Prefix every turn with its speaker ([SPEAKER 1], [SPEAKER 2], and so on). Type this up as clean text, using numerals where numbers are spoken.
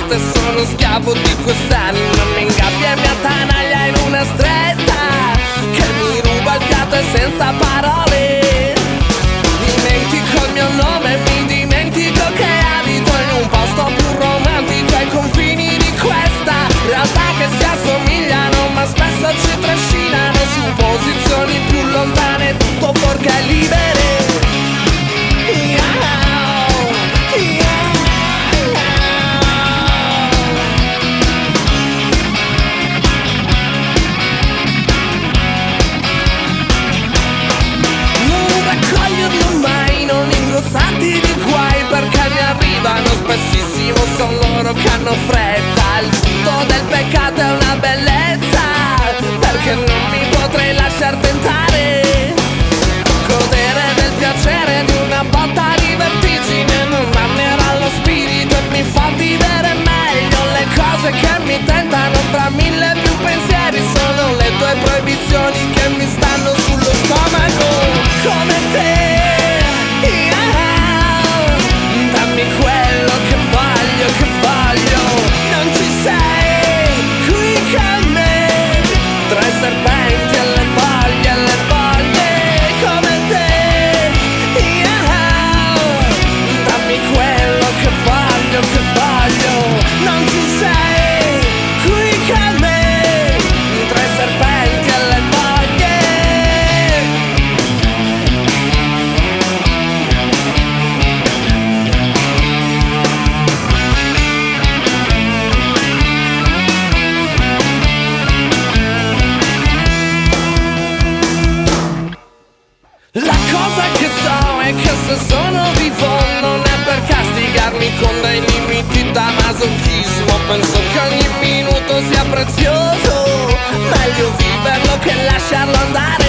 [SPEAKER 1] testa e sono schiavo di quest'anima. Mi ingabbia e mi attanaglia in una stretta che mi ruba il fiato e senza parole dimentico il mio nome, mi dimentico che abito in un posto più romantico ai confini di questa realtà che si assomigliano ma spesso ci trascinano su posizioni più lontane, tutto fuorché libere. Ingossati di guai perché mi arrivano spessissimo, sono loro che hanno fretta. Il frutto del peccato è una bellezza perché non mi potrei lasciar tentare. Godere del piacere di una botta di vertigine non mannerà lo spirito e mi fa vivere meglio. Le cose che mi tentano tra mille più pensieri sono le tue proibizioni che mi stanno sullo stomaco. Come te quello che voglio, non ci sei qui con me, tra i serpenti e le foglie, come te, dammi quello che voglio, non ci sei qui con me, tra i serpenti e le foglie. La cosa che so è che se sono vivo non è per castigarmi con dei limiti da masochismo. Penso che ogni minuto sia prezioso, meglio viverlo che lasciarlo andare.